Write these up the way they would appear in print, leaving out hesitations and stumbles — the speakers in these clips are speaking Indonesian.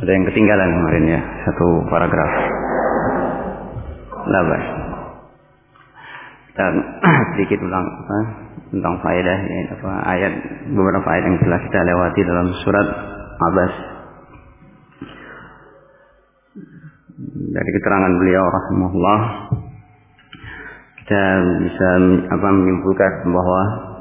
Ada yang ketinggalan kemarin ya, satu paragraf. Labas. Kita sedikit ulang tentang faedah ya, ayat, beberapa ayat yang telah kita lewati dalam surat Abbas. Dari keterangan beliau rahimahullah, kita bisa menyimpulkan bahwa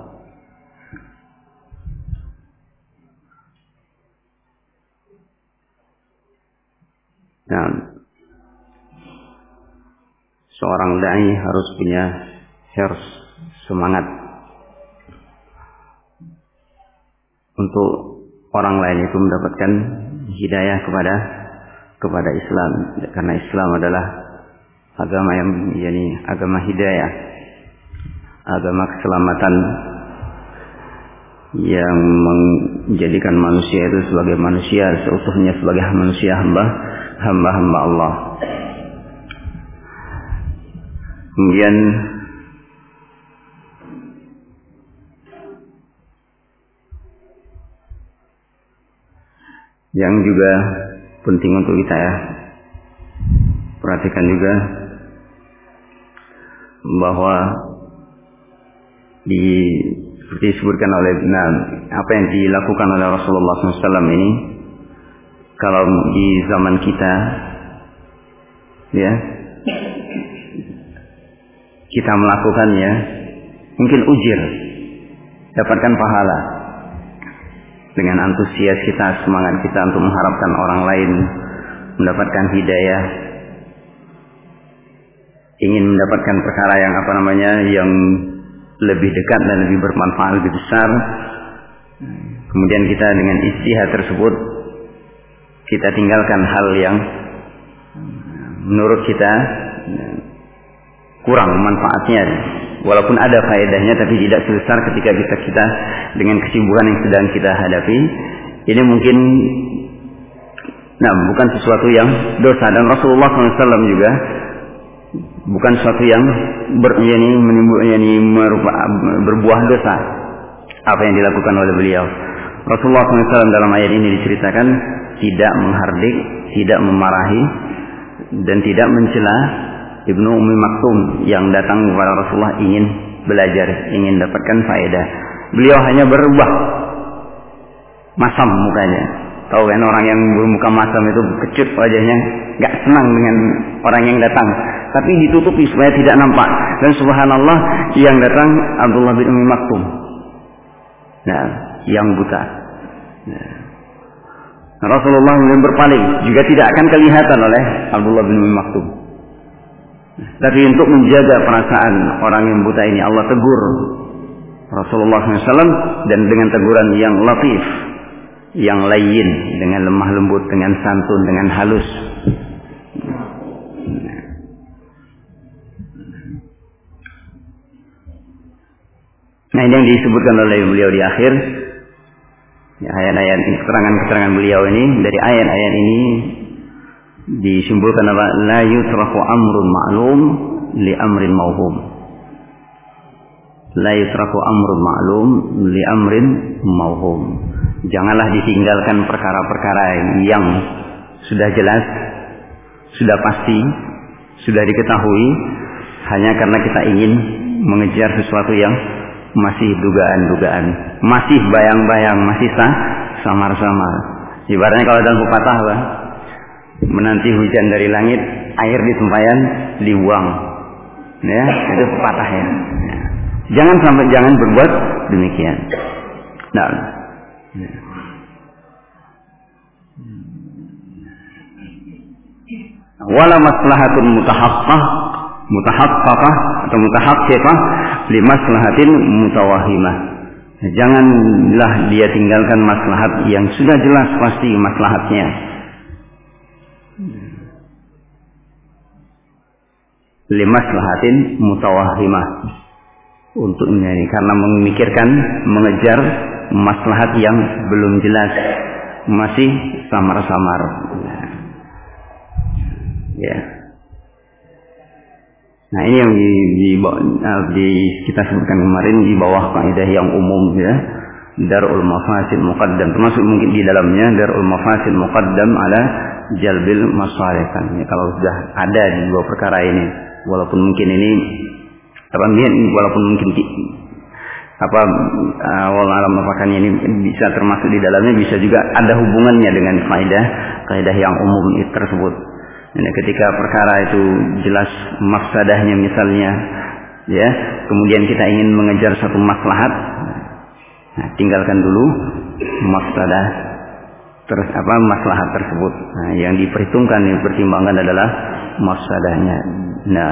seorang dai harus punya semangat untuk orang lain itu mendapatkan hidayah kepada Islam, karena Islam adalah agama yang agama hidayah, agama keselamatan yang menjadikan manusia itu sebagai manusia seutuhnya, sebagai manusia hamba Allah. Kemudian yang juga penting untuk kita perhatikan juga bahwa seperti disebutkan oleh apa yang dilakukan oleh Rasulullah SAW ini, kalau di zaman kita ya kita melakukannya, mungkin ujir, dapatkan pahala dengan antusias kita, semangat kita untuk mengharapkan orang lain mendapatkan hidayah, ingin mendapatkan perkara yang yang lebih dekat dan lebih bermanfaat, lebih besar. Kemudian kita dengan ijtihad tersebut kita tinggalkan hal yang menurut kita kurang manfaatnya, walaupun ada faedahnya tapi tidak sebesar ketika kita dengan kesibukan yang sedang kita hadapi. Ini mungkin bukan sesuatu yang dosa, dan Rasulullah SAW juga bukan sesuatu yang berbuah dosa apa yang dilakukan oleh beliau. Rasulullah SAW dalam ayat ini diceritakan tidak menghardik, tidak memarahi, dan tidak mencela Ibnu Ummi Maktum yang datang kepada Rasulullah ingin belajar, ingin dapatkan faedah. Beliau hanya berubah masam mukanya. Tahu kan, orang yang bermuka masam itu kecut wajahnya, gak senang dengan orang yang datang, tapi ditutupi supaya tidak nampak. Dan subhanallah, yang datang Abdullah bin Ummi Maktum, yang buta. Rasulullah yang berpaling juga tidak akan kelihatan oleh Abdullah bin Ummi Maktum. Tapi untuk menjaga perasaan orang yang buta ini, Allah tegur Rasulullah SAW dan dengan teguran yang latif, yang layyin, dengan lemah lembut, dengan santun, dengan halus. Nah, ini yang disebutkan oleh beliau di akhir ayat-ayat, keterangan-keterangan beliau ini. Dari ayat-ayat ini disimpulkan apa? La yutraku amrun ma'lum li amrin mauhum. La yutraku amrun ma'lum li amrin mauhum. Janganlah ditinggalkan perkara-perkara yang sudah jelas, sudah pasti, sudah diketahui, hanya karena kita ingin mengejar sesuatu yang masih dugaan-dugaan, masih bayang-bayang, masih samar-samar. Ibaratnya kalau dalam pepatah menanti hujan dari langit, air di tempayan dibuang, ya, itu pepatah ya. Jangan berbuat demikian. Wala maslahatun mutahaqqaqah atau mutahaqqiqah li maslahatin mutawahhimah. Janganlah dia tinggalkan maslahat yang sudah jelas pasti maslahatnya, li maslahatin mutawahhimah, untuk ini karena memikirkan, mengejar maslahat yang belum jelas, masih samar-samar. Ya. Nah, ini yang kita sebutkan kemarin di bawah kaidah yang umum ya. darul mafasid muqaddam, termasuk mungkin di dalamnya darul mafasid muqaddam ala jalbil masalih. Kalau sudah ada di dua perkara ini, walaupun mungkin ini walaupun mungkin awal alam apakah ini bisa termasuk di dalamnya, bisa juga ada hubungannya dengan kaidah yang umum tersebut. Ini ketika perkara itu jelas mafsadahnya misalnya, ya, kemudian kita ingin mengejar satu maslahat, nah, tinggalkan dulu mafsadah maslahat tersebut. Nah, yang dipertimbangkan adalah mafsadahnya. Nah,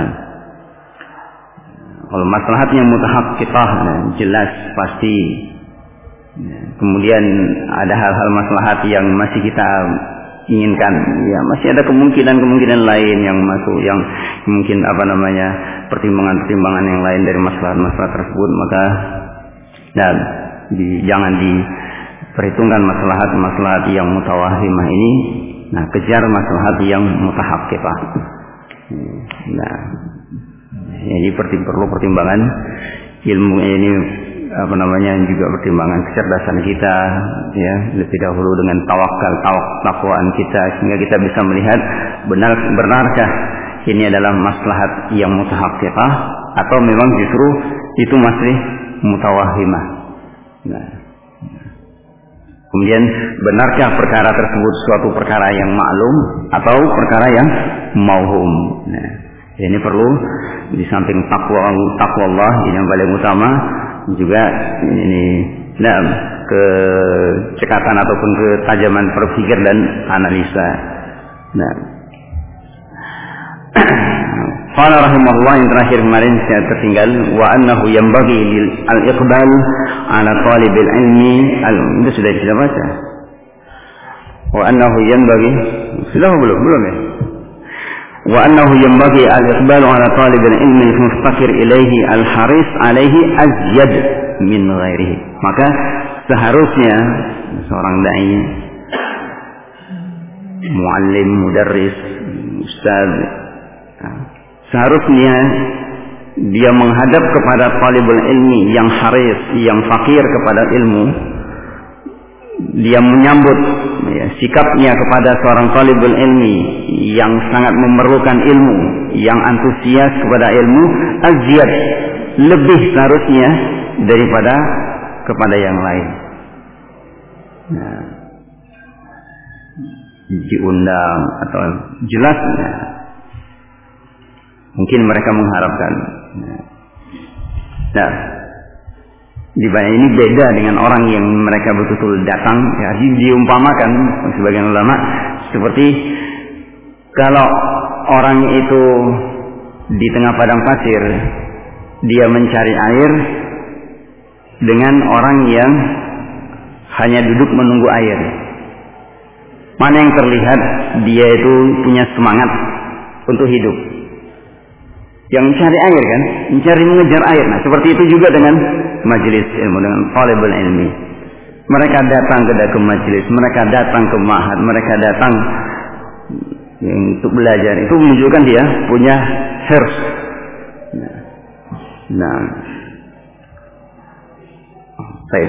kalau maslahatnya mutahaqqqiqah, jelas pasti. Kemudian ada hal-hal maslahat yang masih kita inginkan, ya masih ada kemungkinan lain yang masuk, yang mungkin pertimbangan-pertimbangan yang lain dari maslahat-maslahat tersebut, maka jangan diperhitungkan maslahat-maslahat yang mutawahhimah ini. Nah, kejar maslahat yang mutahaqqqiqah. Nah, ini perlu pertimbangan ilmu ini juga pertimbangan kecerdasan kita, ya, lebih dahulu dengan takwaan kita, sehingga kita bisa melihat benarkah ini adalah maslahat yang mutahaqqqiqah atau memang justru itu masih mutawahhimah. Nah, kemudian benarkah perkara tersebut suatu perkara yang maklum atau perkara yang mauhum. Nah, ini perlu di samping takwa Allah yang paling utama, juga ini kecekatan ataupun ketajaman berpikir dan analisa. Nah, qala rahimahullah, yang terakhir kemarin saya tertinggal, wa annahu yanbaghi lil al-iqbal ala talibil ilmi itu sudah kita baca. Wa annahu yanbaghi, sudah belum ya? Wa annahu yanbaghi al-iqbal ala talibil ilmi al-mustaqir ilaihi al-haris alaihi azyad min ghairihi. Maka seharusnya seorang dai, muallim, mudarris, ustaz, seharusnya dia menghadap kepada talibul ilmi yang haris, yang fakir kepada ilmu. Dia menyambut, ya, sikapnya kepada seorang talibul ilmi yang sangat memerlukan ilmu, yang antusias kepada ilmu, azyad, lebih seharusnya daripada kepada yang lain. Nah, diundang atau jelasnya mungkin mereka mengharapkan. Nah, ini beda dengan orang yang mereka betul-betul datang, ya, diumpamakan sebagian ulama seperti kalau orang itu di tengah padang pasir, dia mencari air dengan orang yang hanya duduk menunggu air. Mana yang terlihat dia itu punya semangat untuk hidup? Yang mencari air kan, mengejar air. Nah, seperti itu juga dengan majelis ilmu, dengan talibul ilmi. Mereka datang ke majelis, mereka datang ke ma'had, mereka datang untuk belajar. Itu menunjukkan dia punya hirs. Nah, baik.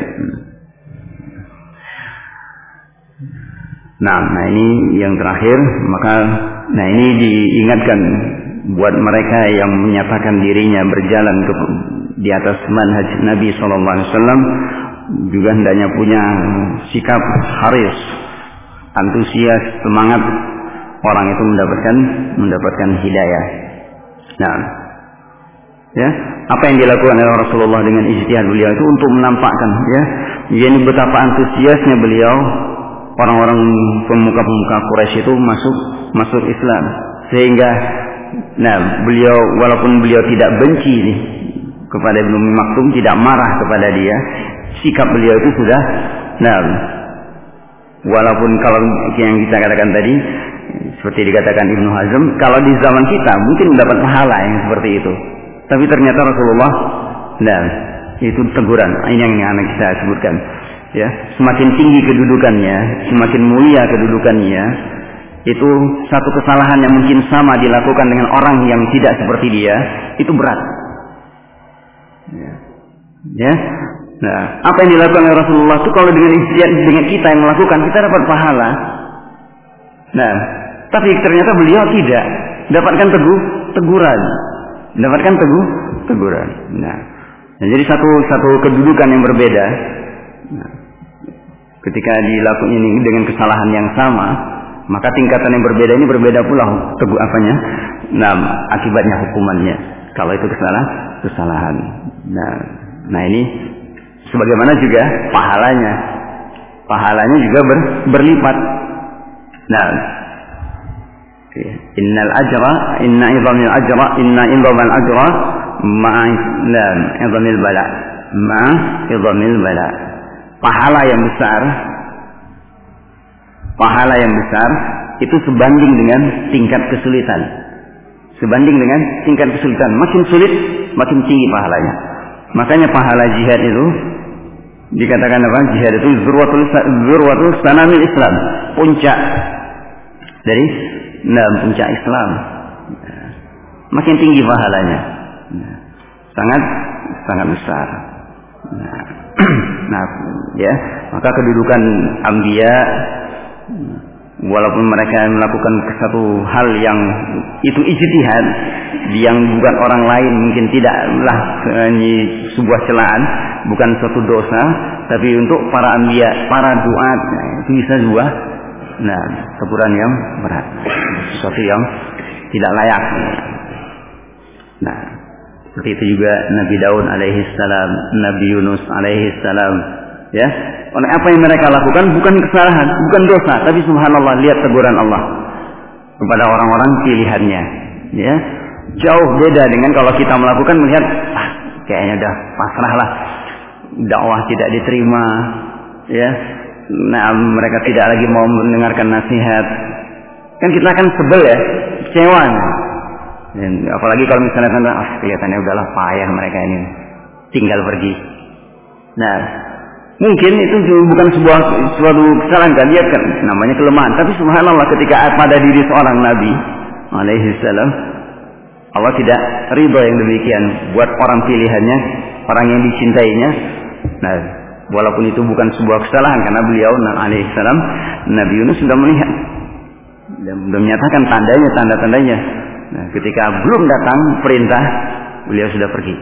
Nah, ini yang terakhir. Maka, ini diingatkan buat mereka yang menyatakan dirinya berjalan di atas manhaj Nabi SAW, juga hendaknya punya sikap haris, antusias, semangat orang itu mendapatkan hidayah. Nah, ya, apa yang dilakukan oleh Rasulullah dengan ijtihad beliau itu untuk menampakkan, ya, ini betapa antusiasnya beliau, orang-orang pemuka-pemuka Quraisy itu masuk Islam, sehingga beliau, walaupun beliau tidak benci kepada Ibnu Maktum, tidak marah kepada dia, sikap beliau itu sudah, walaupun kalau yang kita katakan tadi, seperti dikatakan Ibnu Hazm, kalau di zaman kita mungkin mendapat pahala yang seperti itu, tapi ternyata Rasulullah, itu teguran. Ini yang anak kita sebutkan, ya, semakin tinggi kedudukannya, semakin mulia kedudukannya, itu satu kesalahan yang mungkin sama dilakukan dengan orang yang tidak seperti dia, itu berat. Ya. Nah, apa yang dilakukan oleh Rasulullah itu kalau dengan kita yang melakukan, kita dapat pahala. Nah, tapi ternyata beliau tidak dapatkan teguran. Mendapatkan teguran. Nah, jadi satu kedudukan yang berbeda. Nah, ketika dilakukan ini dengan kesalahan yang sama, maka tingkatan yang berbeda ini berbeda pula nah, akibatnya hukumannya. Kalau itu kesalahan. Nah ini sebagaimana juga pahalanya juga berlipat. Nah, inna idhamil ajra idhamil bala. Pahala yang besar itu sebanding dengan tingkat kesulitan. Makin sulit, makin tinggi pahalanya. Makanya pahala jihad itu dikatakan apa? Jihad itu zurwatul sanamil Islam, puncak dari puncak Islam. Makin tinggi pahalanya, sangat besar. Nah, ya, maka kedudukan anbiya, walaupun mereka melakukan satu hal yang itu ijtihad, yang bukan orang lain mungkin tidaklah sebuah celaan, bukan suatu dosa, tapi untuk para anbiya, para duat, itu bisa sebuah teguran yang berat, sesuatu yang tidak layak. Nah, seperti itu juga Nabi Daud alaihissalam, Nabi Yunus alaihissalam, ya. Oleh apa yang mereka lakukan bukan kesalahan, bukan dosa, tapi subhanallah, lihat teguran Allah kepada orang-orang pilihannya, ya. Jauh beda dengan kalau kita melakukan melihat kayaknya udah pasrahlah, dakwah tidak diterima, ya. Nah, mereka tidak lagi mau mendengarkan nasihat. Kan kita akan sebel ya, kecewa. Dan apalagi kalau misalnya kelihatannya udahlah payah mereka ini, tinggal pergi. Nah, mungkin itu bukan suatu kesalahan, kan? Lihat kan, namanya kelemahan. Tapi subhanallah, ketika pada diri seorang Nabi alaihissalam, Allah tidak ridho yang demikian buat orang pilihannya, orang yang dicintainya. Nah, walaupun itu bukan sebuah kesalahan, karena beliau alaihissalam, Nabi Yunus sudah melihat dan sudah menyatakan tanda-tandanya. Nah, ketika belum datang perintah, beliau sudah pergi,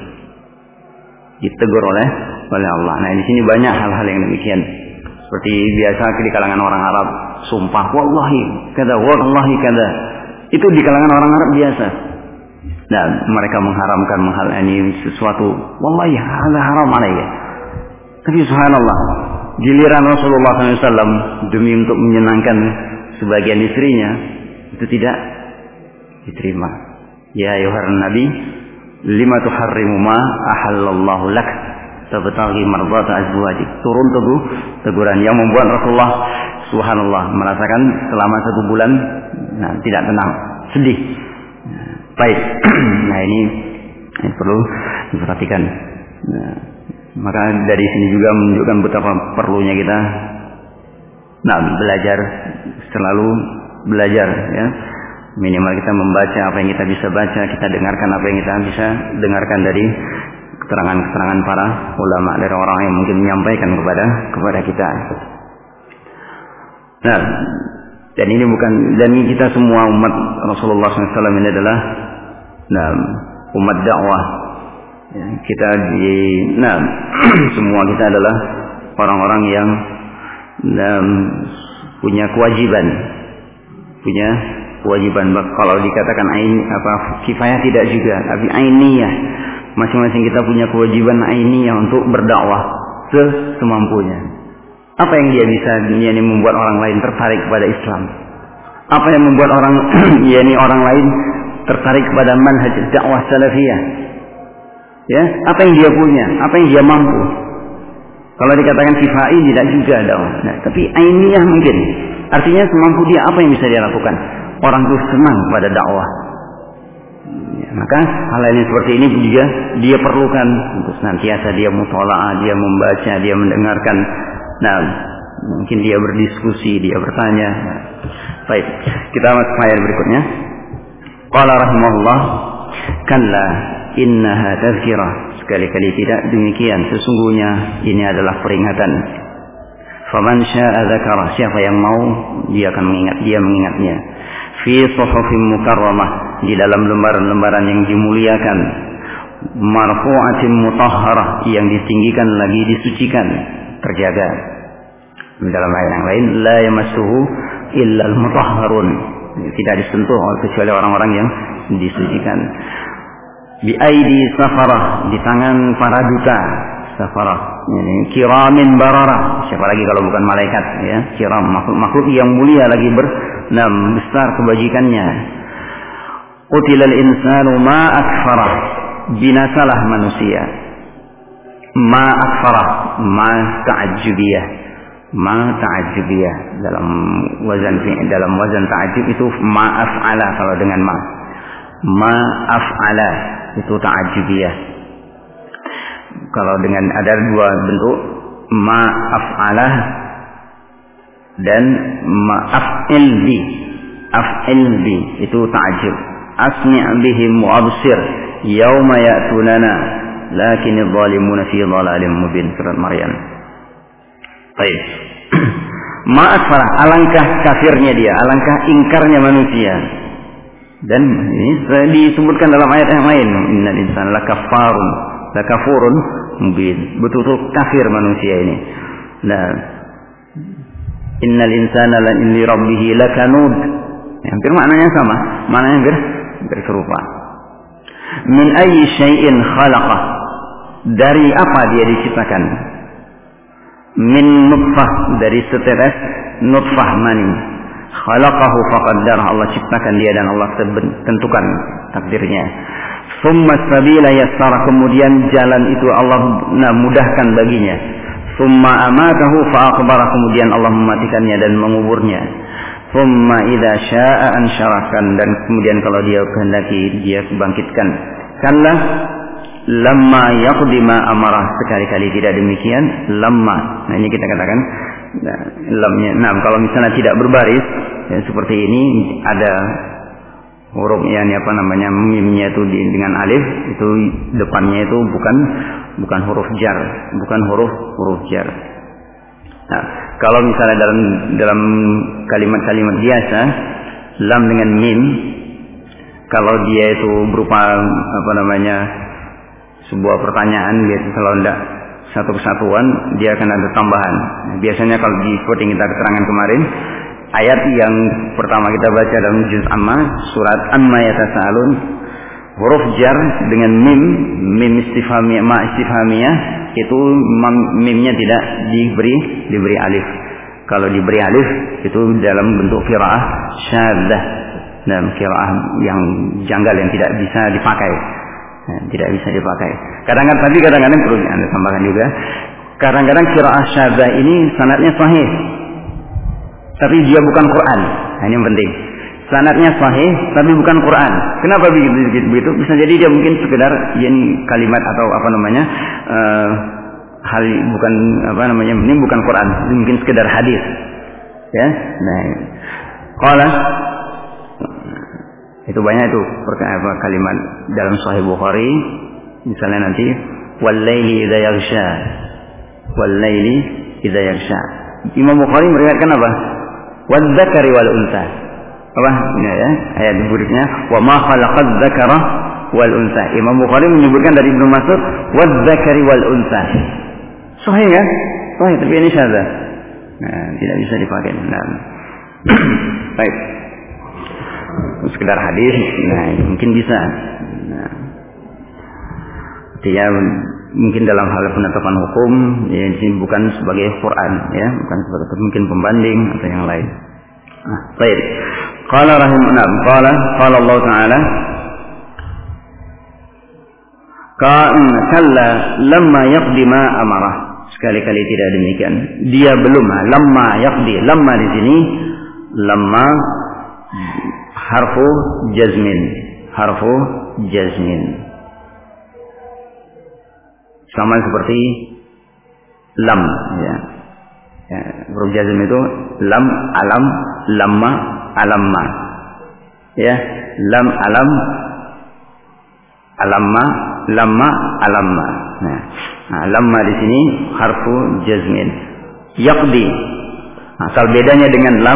ditegur oleh Allah. Nah, di sini banyak hal-hal yang demikian. Seperti biasa di kalangan orang Arab, sumpah wallahi kada, wallahi kada. Itu di kalangan orang Arab biasa. Dan mereka mengharamkan ini sesuatu, wallahi hadza haram alayya. Tapi subhanallah, giliran Rasulullah SAW demi untuk menyenangkan sebagian istrinya, itu tidak diterima. Ya ayuhan nabi, lima tuharrimu ma ahallallahu lak tabtaghi mardata azwajik. Turun teguran yang membuat Rasulullah subhanallah merasakan selama 1 bulan tidak tenang, sedih. Baik. Nah, ini perlu diperhatikan. Maka dari sini juga menunjukkan betapa perlunya kita belajar, selalu belajar, ya. Minimal kita membaca apa yang kita bisa baca, kita dengarkan apa yang kita bisa dengarkan dari keterangan-keterangan para ulama, dari orang yang mungkin menyampaikan kepada kita. Nah, dan ini bukan, dan kita semua umat Rasulullah SAW ini adalah umat dakwah. Ya, kita semua kita adalah orang-orang yang punya kewajiban. Kalau dikatakan kifayah tidak juga, tapi ainiyah. Masing-masing kita punya kewajiban ainiyah untuk berdakwah semampunya. Apa yang dia bisa membuat orang lain tertarik kepada Islam? Apa yang membuat orang lain tertarik kepada manhaj dakwah salafiyah? Ya, apa yang dia punya, apa yang dia mampu. Kalau dikatakan kifai tidak juga dakwah. Nah, tapi ainiyah mungkin. Artinya semampu dia, apa yang bisa dia lakukan. Orang itu senang pada dakwah. Ya, maka hal yang seperti ini juga dia perlukan untuk senantiasa dia mutola'ah, dia membaca, dia mendengarkan. Nah, mungkin dia berdiskusi, dia bertanya. Baik, kita masuk ayat berikutnya. Qala rahimahullah, kalla innaha tazkirah. sekali-kali tidak demikian. Sesungguhnya ini adalah peringatan. Faman syaa'a dzakara, siapa yang mau dia akan mengingatnya. Fi suhufin mukarramah, di dalam lembaran-lembaran yang dimuliakan. Marfu'atin mutahharah, yang ditinggikan lagi disucikan, terjaga. Dalam ayat yang lain, la yamassuhu illal mutahharun, tidak disentuh kecuali orang-orang yang disucikan. Bi aidi safarah, di tangan para duta safarah, kiramin bararah, siapa lagi kalau bukan malaikat ya, kiram, makhluk yang mulia lagi besar kebajikannya. Utilal insanu ma akfarah, binasalah manusia. Ma akfarah, ma ta'ajjubiyah, ma ta'ajjubiyah, dalam wazan ta'ajjub itu ma af'ala kalau dengan ma af'ala itu ta'ajjubiyah. Kalau dengan ada dua bentuk, ma af'ala dan ma af'il bi itu ta'ajjub. Asmi' bihim wa absir yauma ya'tunana lakinadh dhalimuna fi dhalalin mubin, surat Maryam. Baik. Ma akfara, alangkah kafirnya dia, alangkah ingkarnya manusia. Dan ini disebutkan dalam ayat yang lain, innal insana lakafurun mubin, betul-betul kafir manusia ini. Nah, innal insana li rabbih lakanud, hampir maknanya sama, maknanya hampir serupa. Min ayyi syai'in khalaqah, dari apa dia diciptakan? Min nutfah, dari setetes nutfah mani. Khalaqahu faqaddarah, Allah ciptakan dia dan Allah tentukan takdirnya. Summa sabila yassara, kemudian jalan itu Allah mudahkan baginya. Summa amatahu fa'aqbara, kemudian Allah mematikannya dan menguburnya. Summa idza syaa'a ansyarakan, dan kemudian kalau dia kehendaki dia bangkitkan. Kalla lamma yaqdi ma amarah, sekali-kali tidak demikian. Lamma, nah ini kita katakan lamnya. Nah, kalau misalnya tidak berbaris ya, seperti ini ada huruf yang mimnya itu dengan alif, itu depannya itu bukan huruf jar, bukan huruf jar. Nah, kalau misalnya dalam kalimat-kalimat biasa, lam dengan mim, kalau dia itu berupa sebuah pertanyaan, kalau tidak satu kesatuan, dia akan ada tambahan. Biasanya kalau seperti kita keterangan kemarin, ayat yang pertama kita baca dalam juz amma, surat amma yatasaalun, huruf jar dengan mim istifhamiyah, ma istifhamiyah, itu mimnya tidak diberi alif. Kalau diberi alif itu dalam bentuk qiraah syadzah, dalam qiraah yang janggal yang tidak bisa dipakai. Kadang-kadang perlu Anda tambahkan juga. Kadang-kadang qiraah syadzah ini sanadnya sahih, tapi dia bukan Quran. Nah, ini yang penting. Sanadnya sahih tapi bukan Quran. Kenapa begitu? Bisa jadi dia mungkin sekedar kalimat atau hal bukan ini bukan Quran, ini mungkin sekedar hadis. Ya. Nah, qala itu banyak itu kalimat dalam Sahih Bukhari, misalnya nanti wal-laili idza yaghsha, wal-laili idza yaghsha. Imam Bukhari meriwayatkan apa? Wadz-dzakari wal unsa. Apa? Ini ya, ayat berikutnya wa ma khalaqadz dzakara wal unsa. Imam Bukhari menyebutkan dari Ibnu Mas'ud wadz-dzakari wal unsa. Sahih kan? Sahih, tapi ini syadzah. Nah, tidak bisa dipakai. Nah. Baik. Sekedar hadis, nah mungkin bisa. Nah, dia mungkin dalam hal penetapan hukum, ya ini bukan sebagai Quran, ya, bukan sebagai, mungkin pembanding atau yang lain. Nah, baik. Qala rahimahullah, qala Allah Ta'ala, kalla lamma yaqdi ma amarah. Sekali-kali tidak demikian. Dia belum lamma yaqdi. Lamma di sini lamma harfu jazmin. Sama seperti lam, ya. Huruf jazm itu lam, alam, lamma, alamma. Ya, lam, alam, alamma, lamma alamma. Nah, lamma di sini harfu jazmin. Yaqdi. Asal bedanya dengan lam,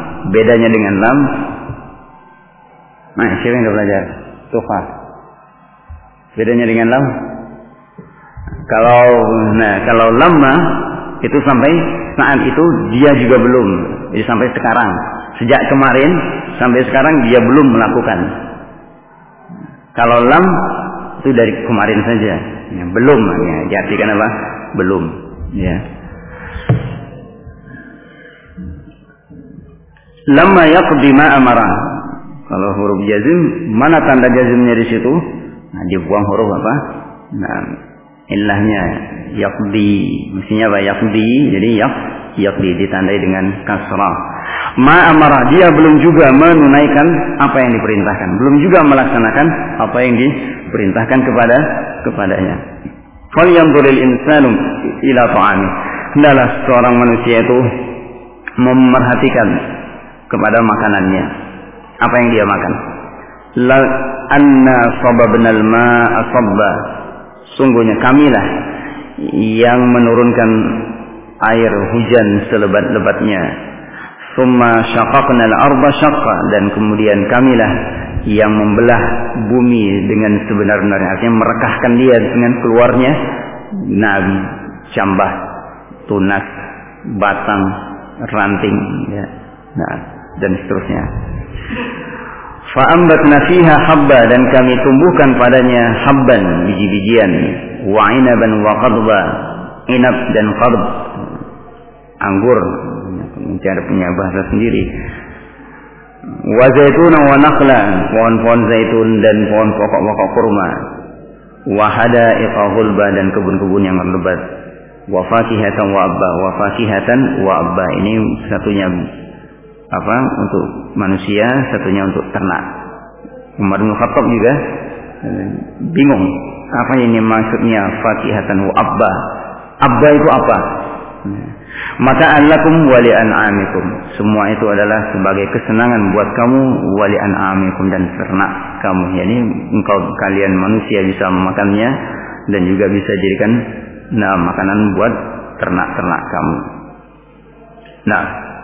nah, siapa yang udah belajar? Tufa. Bedanya dengan lam. Kalau lamma itu sampai saat itu dia juga belum. Jadi sampai sekarang, sejak kemarin sampai sekarang dia belum melakukan. Kalau lam itu dari kemarin saja, ya, belum. Ya, diartikan apa? Belum. Ya. Lamma yaqdi ma amara. Kalau huruf jazm, mana tanda jazmnya di situ? Nah, dibuang huruf apa? Nah, illahnya yaqdi. Mestinya apa? Yaqdi. Jadi yaqdi ditandai dengan kasrah. Ma amara, dia belum juga menunaikan apa yang diperintahkan, belum juga melaksanakan apa yang diperintahkan kepadanya. Fal yanzuril insanu ila ta'ami. Hendaklah seorang manusia itu memerhatikan kepada makanannya. Apa yang dia makan? La anna sababnal ma'a sabba. Sungguhnya kamilah yang menurunkan air hujan selebat-lebatnya. Summa syaqaqnal arda syaqqa, dan kemudian kamilah yang membelah bumi dengan sebenar-benarnya, artinya merekahkan dia dengan keluarnya cambah, tunas, batang, ranting, ya. Nah, dan seterusnya. Fa'ambatna fiha habba, dan kami tumbuhkan padanya habban, biji-bijian, wa inaban wa qadba, inab dan qadb, anggur, mencari punya bahasa sendiri. Wa zaitunan wa nakhla, pohon-pohon zaitun dan pohon pokok-pokok kurma. Wa hadaiqa ghulba, dan kebun-kebun yang lebat. Wa fakihatan wa abba, wa fakihatan wa abba, ini satunya apa untuk manusia, satunya untuk ternak. Umar bin Khattab juga bingung apa ini maksudnya fakihatan wa abba. Abba itu apa? Mata'an lakum wa li an'amikum. Semua itu adalah sebagai kesenangan buat kamu, wa li an'amikum, dan ternak kamu. Yani kalian manusia bisa memakannya dan juga bisa jadikan makanan buat ternak-ternak kamu. Nah,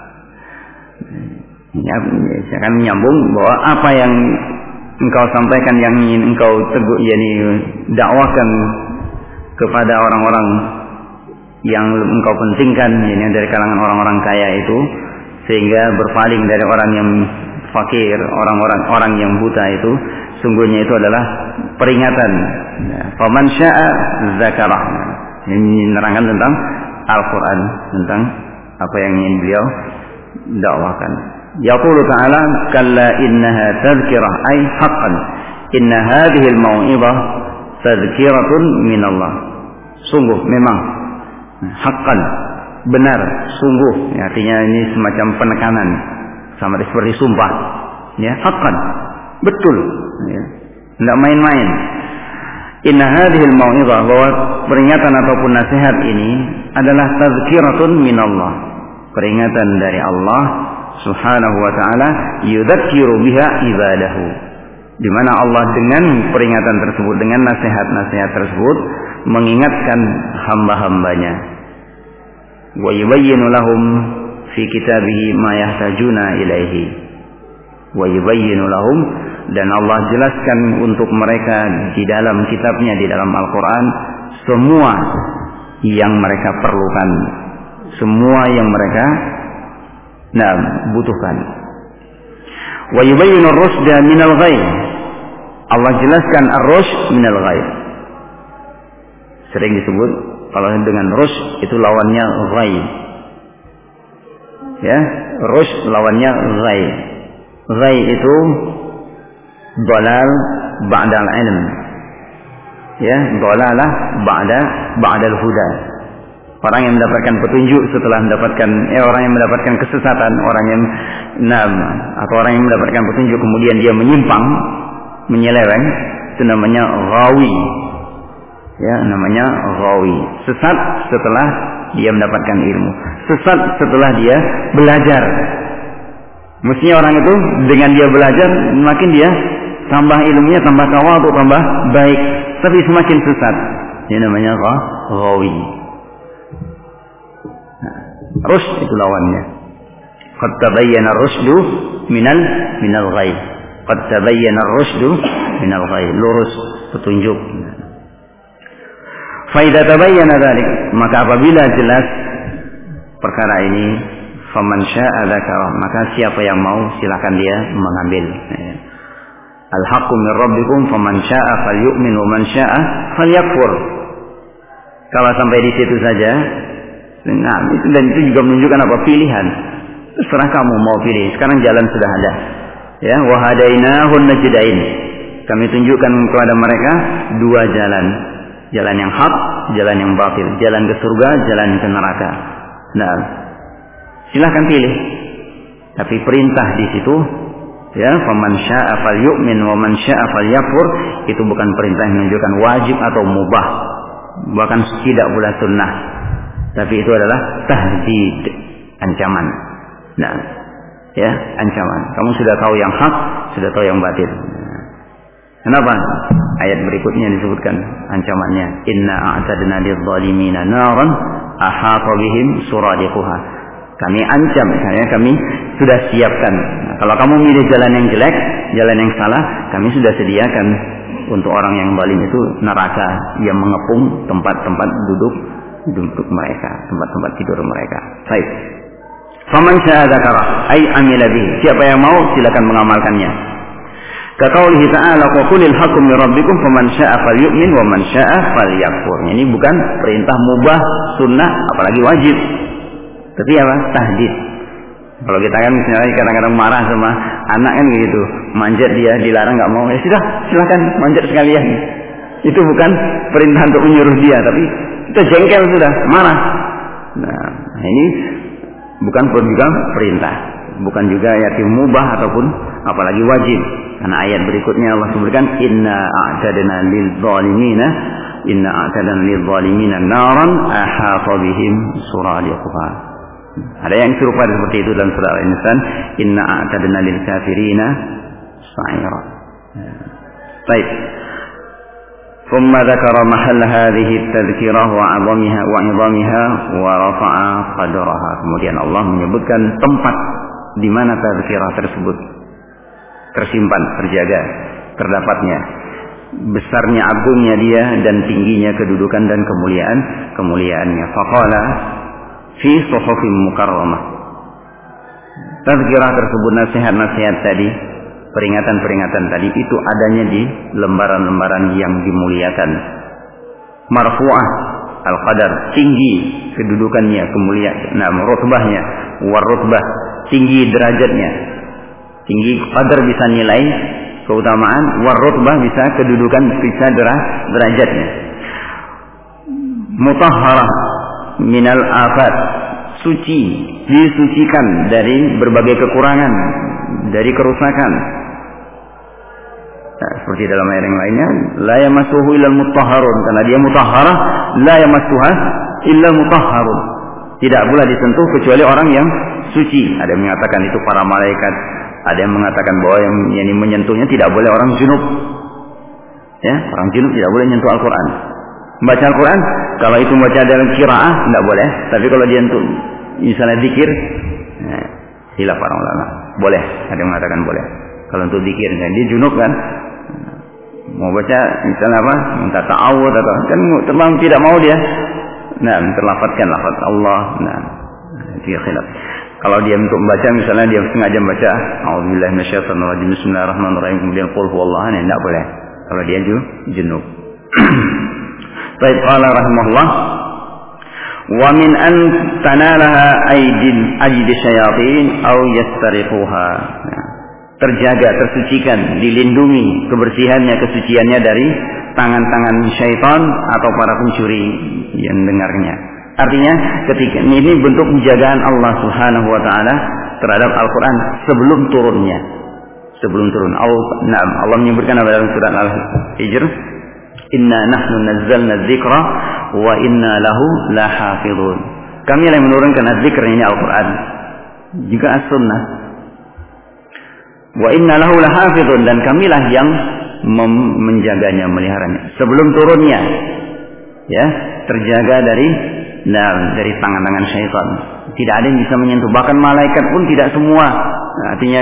saya akan menyambung bahwa apa yang engkau sampaikan, yang ingin engkau teguh, yakni dakwakan kepada orang-orang yang engkau pentingkan, yakni dari kalangan orang-orang kaya itu, sehingga berpaling dari orang yang fakir, orang yang buta itu, sungguhnya itu adalah peringatan. Faman syaa zakarah. Ini menerangkan tentang Al-Quran, tentang apa yang ingin beliau dakwakan. Yaqulu ta'ala kalla innaha tadhkirah, ay haqqan inna hadhihi al-mau'izah tadhkiratun minallah. Sungguh, memang, haqqan, benar, sungguh, ya, artinya ini semacam penekanan, sama seperti sumpah, ya, haqqan, betul, ya, tidak main-main. Inna hadhihi al-mau'izah, bahwa peringatan ataupun nasihat ini adalah tadhkiratun minallah, peringatan dari Allah Subhanahu wa ta'ala, yudzakiru biha ibadahu, di mana Allah dengan peringatan tersebut, dengan nasihat-nasihat tersebut, mengingatkan hamba-hambanya. Wa yubayyinu lahum fi kitabihi ma yahtajuna ilaihi. Wa yubayyinu lahum, dan Allah jelaskan untuk mereka di dalam kitabnya, di dalam Al-Quran, semua yang mereka perlukan, semua yang mereka butuhkan. Wa yubayyinu ar-rusda minal ghayy. Allah jelaskan ar-rusd minal ghayy. Sering disebut kalau dengan rusd itu lawannya ghayy. Ya, rusd lawannya ghayy. Ghayy itu dhalal ba'dal ilm. Ya, dhalalah ba'dal huda. Orang yang mendapatkan petunjuk setelah mendapatkan orang yang mendapatkan kesesatan, orang yang atau orang yang mendapatkan petunjuk kemudian dia menyimpang, menyeleweng, itu namanya ghawi. Ya, namanya ghawi. Sesat setelah dia mendapatkan ilmu, sesat setelah dia belajar. Mestinya orang itu dengan dia belajar, makin dia tambah ilmunya, tambah tawadhu, tambah baik. tapi semakin sesat. Ini namanya ghawi. Rusyd itu lawannya. Qad tabayyana ar-rusydu minal ghayy. Qad tabayyana ar-rusydu minal ghayy. Lurus, petunjuk. Fa idza tabayyana dzalik, maka apabila jelas perkara ini, faman syaa'a dzakara, maka siapa yang mau silakan dia mengambil. Al-haqqu min rabbikum faman syaa'a falyu'min wa man syaa'a falyakfur. Kalau sampai di situ saja, nah itu, dan itu juga menunjukkan apa? Pilihan. Terserah kamu mau pilih. Sekarang jalan sudah ada. Ya, wa hadainahun najdain. Kami tunjukkan kepada mereka dua jalan. Jalan yang hak, jalan yang batil. Jalan ke surga, jalan ke neraka. Nah, silahkan pilih. Tapi perintah di situ, ya, faman syaa'a falyu'min wa man syaa'a falyakfur, itu bukan perintah yang menunjukkan wajib atau mubah, bahkan tidak pula sunnah. Tapi itu adalah tahdid, ancaman. Nah, ya, ancaman. Kamu sudah tahu yang hak, sudah tahu yang batil. Kenapa? Ayat berikutnya disebutkan ancamannya. Inna a'tadna lidh-dhalimina naran ahata bihim suradiquha. Kami ancam, kami sudah siapkan. Nah, kalau kamu milih jalan yang jelek, jalan yang salah, kami sudah sediakan untuk orang yang zalim itu neraka yang mengepung tempat-tempat duduk mereka, tempat-tempat tidur mereka. Baik. Faman syaa'a dzakara ay amila bihi. Siapa yang mau silakan mengamalkannya. Kaqaulihi ta'ala qulil haqqu min rabbikum faman syaa'a falyu'min wa man syaa'a falyakfur. Ini bukan perintah mubah, sunnah, apalagi wajib. Tapi apa? Tahdid. Kalau kita kan misalnya kadang-kadang marah sama anak kan gitu, manjat dia, dilarang nggak mau, ya sudah silakan manjat sekalian. Itu bukan perintah untuk menyuruh dia, tapi kita jengkel sudah, marah. Nah, ini bukan juga perintah, bukan juga yatim mubah ataupun apalagi wajib. Karena ayat berikutnya Allah sebutkan inna a'tadna lil-zalimina naran ahata bihim suradiquha. Ada yang serupa seperti itu dalam surah Al-Insan, inna a'tadna lil kafirina sa'ira. Baik. Thumma dzakara mahall hadhihi at-tadhkirah wa 'idhamiha wa rafa'a qadraha. Kemudian Allah menyebutkan tempat di mana tadhkirah tersebut tersimpan, terjaga, terdapatnya, besarnya, agungnya dia dan tingginya kedudukan dan kemuliaannya. Faqala fi suhufin mukarramah. Tazkirah tersebut, nasihat-nasihat tadi, peringatan-peringatan tadi itu adanya di lembaran-lembaran yang dimuliakan. Marfu'ah al-qadar, tinggi kedudukannya, kemuliaan, rutbahnya, warutbah, tinggi derajatnya. Tinggi qadar bisa nilai keutamaan, warutbah bisa kedudukan, bisa derajatnya. Mutahharah minal afat, suci, disucikan dari berbagai kekurangan, dari kerusakan. Nah, seperti dalam ayat yang lainnya, la yamassuhu illal mutahharun, karena dia mutahharah, la yamassuha illal mutahharun. Tidak pula disentuh kecuali orang yang suci. Ada yang mengatakan itu para malaikat, ada yang mengatakan bahwa yang menyentuhnya tidak boleh orang junub. Ya, orang junub tidak boleh menyentuh Al-Qur'an. Membaca Al-Quran, kalau itu membaca dalam qiraah tidak boleh, tapi kalau dia untuk misalnya zikir, hilaf para ulama, boleh. Ada yang mengatakan boleh. Kalau untuk zikir, dia junub kan, mau baca misalnya apa, minta ta'awud atau kan terbang tidak mau dia, terlafadzkan lafaz Allah, itu khilaf. Kalau dia untuk membaca misalnya dia sengaja membaca a'udzubillahi minasyaitonir rajim, bismillahirrahmanirrahim, kemudian qul huwallahu ahad, tidak boleh. Kalau dia junub. Baik, qala rahimahullah, wa min an tanalaha aidi syayatin aw yastariquha. Terjaga, tersucikan, dilindungi kebersihannya, kesuciannya dari tangan-tangan syaitan atau para pencuri yang mendengarnya. Artinya ketika ini bentuk penjagaan Allah Subhanahu wa taala terhadap Al-Qur'an sebelum turunnya. Sebelum turun. Allah menyebutkan dalam surat Al-Hijr, inna nahnu nazzalna dzikra wa inna lahu lahafizun. Kami yang menurunkan az-zikr, ini Al-Qur'an, juga as-sunnah. Wa inna lahu lahafizun, dan kamilah yang menjaganya, meliharanya. Sebelum turunnya, ya, terjaga dari tangan-tangan syaitan. Tidak ada yang bisa menyentuh, bahkan malaikat pun tidak semua. Artinya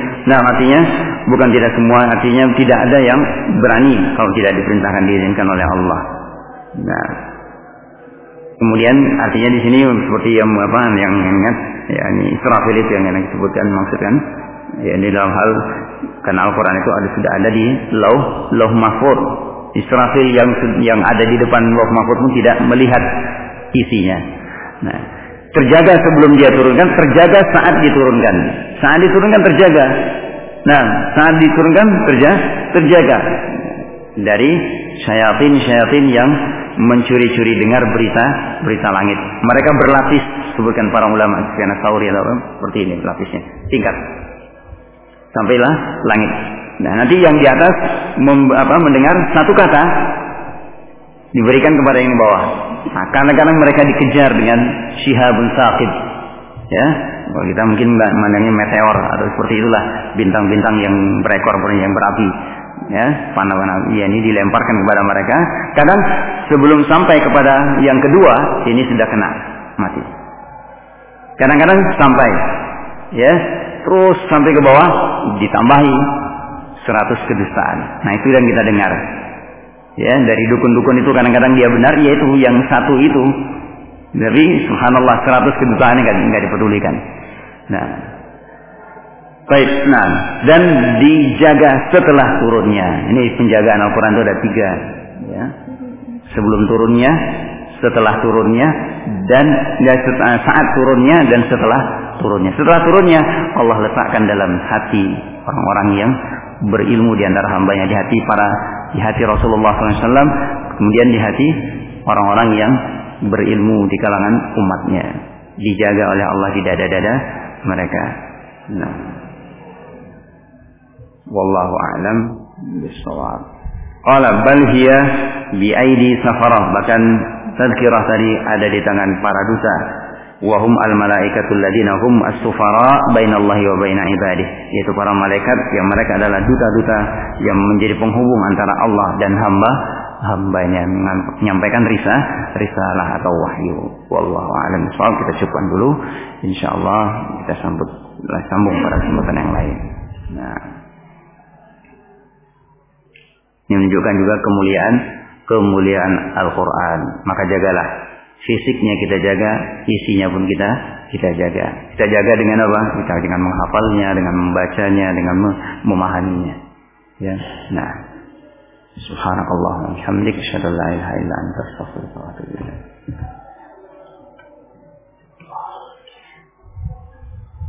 bukan tidak semua, artinya tidak ada yang berani kalau tidak diperintahkan, diizinkan oleh Allah. Nah, kemudian artinya di sini seperti yang ingat, ya, ini Israfil itu yang disebutkan, maksudkan, ya, di dalam hal karena Al-Quran itu sudah ada di Lauh Mahfuz. Israfil yang ada di depan Lauh Mahfuz pun tidak melihat isinya. Nah, terjaga sebelum dia turunkan, terjaga saat diturunkan. Saat diturunkan terjaga. Nah, saat diturunkan terjaga dari syaitan yang mencuri-curi dengar berita langit. Mereka berlapis, sebutkan para ulama, Sufyan Ats-Tsauri seperti ini lapisnya, tingkat sampailah langit. Nah, nanti yang di atas mendengar satu kata diberikan kepada yang di bawah. Nah, kadang-kadang mereka dikejar dengan syihabun saqib, ya, kalau kita mungkin memandangnya meteor atau seperti itulah, bintang-bintang yang berekor, yang berapi, ya, panah-panah ini dilemparkan kepada mereka. Kadang sebelum sampai kepada yang kedua, ini sudah kena mati. Kadang-kadang sampai, ya, terus sampai ke bawah ditambahi 100 kedustaan. Nah, itu yang kita dengar. Ya, dari dukun-dukun itu kadang-kadang dia benar, yaitu yang satu itu. Tapi subhanallah 100 kedustaan enggak dipedulikan. Nah, baik. Nah, dan dijaga setelah turunnya. Ini penjagaan Al-Quran itu ada 3, ya. Sebelum turunnya, setelah turunnya, dan saat turunnya, dan setelah turunnya. Setelah turunnya, Allah letakkan dalam hati orang-orang yang berilmu di antara hambanya, di hati Rasulullah SAW, kemudian di hati orang-orang yang berilmu di kalangan umatnya, dijaga oleh Allah di dada-dada mereka. Nah, wallahu a'lam bishawab. Qala bal hiya bi aidi safarah, bahkan tazkirah tadi ada di tangan para duta. Wa hum al malaikatul ladina hum as-sufara bainallahi wa baina ibadih, yaitu para malaikat yang mereka adalah duta-duta yang menjadi penghubung antara Allah dan hambanya, menyampaikan risalah atau wahyu. Wallahu a'lam bishawab. Kita cukupkan dulu, insyaallah kita sambung pada kesempatan yang lain. Nah, ini menunjukkan juga kemuliaan Al-Quran. Maka jagalah fisiknya, kita jaga, isinya pun kita jaga. Kita jaga dengan apa? Kita dengan menghafalnya, dengan membacanya, dengan memahaminya. Ya. Nah, subhanakallah wa bihamdika asyhadu an la ilaha illa anta astaghfiruka wa atubu ilaik.